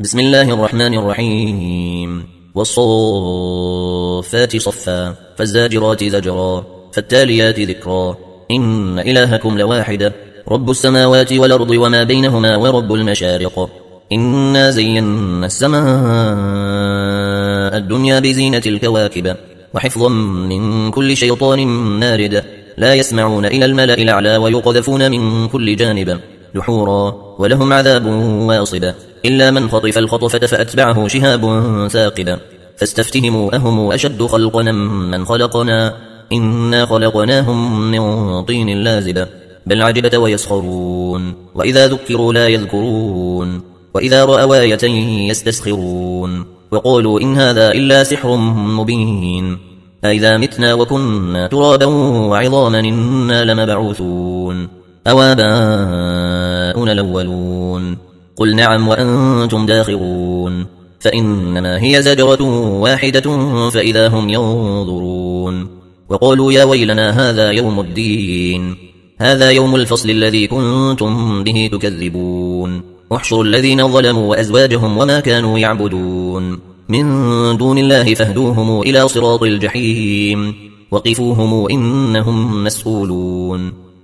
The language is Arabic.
بسم الله الرحمن الرحيم والصافات صفا فالزاجرات زجرا فالتاليات ذكرا إن إلهكم لواحد رب السماوات والأرض وما بينهما ورب المشارق إنا زينا السماء الدنيا بزينة الكواكب وحفظا من كل شيطان مارد لا يسمعون إلى الملأ الأعلى ويقذفون من كل جانب دحورا ولهم عذاب واصب إلا من خطف الخطفة فأتبعه شهاب ثاقب فاستفتهموا أهم أشد خلقا من خلقنا إنا خلقناهم من طين لازب بل عجبت ويسخرون وإذا ذكروا لا يذكرون وإذا رأوا آية يستسخرون وقالوا إن هذا إلا سحر مبين أئذا متنا وكنا ترابا وعظاما إنا لمبعوثون أو آباؤنا الأولون قل نعم وأنتم داخرون فإنما هي زجرة واحدة فإذا هم ينظرون وقالوا يا ويلنا هذا يوم الدين هذا يوم الفصل الذي كنتم به تكذبون احشروا الذين ظلموا وأزواجهم وما كانوا يعبدون من دون الله فاهدوهم إلى صراط الجحيم وقفوهم إنهم مسؤولون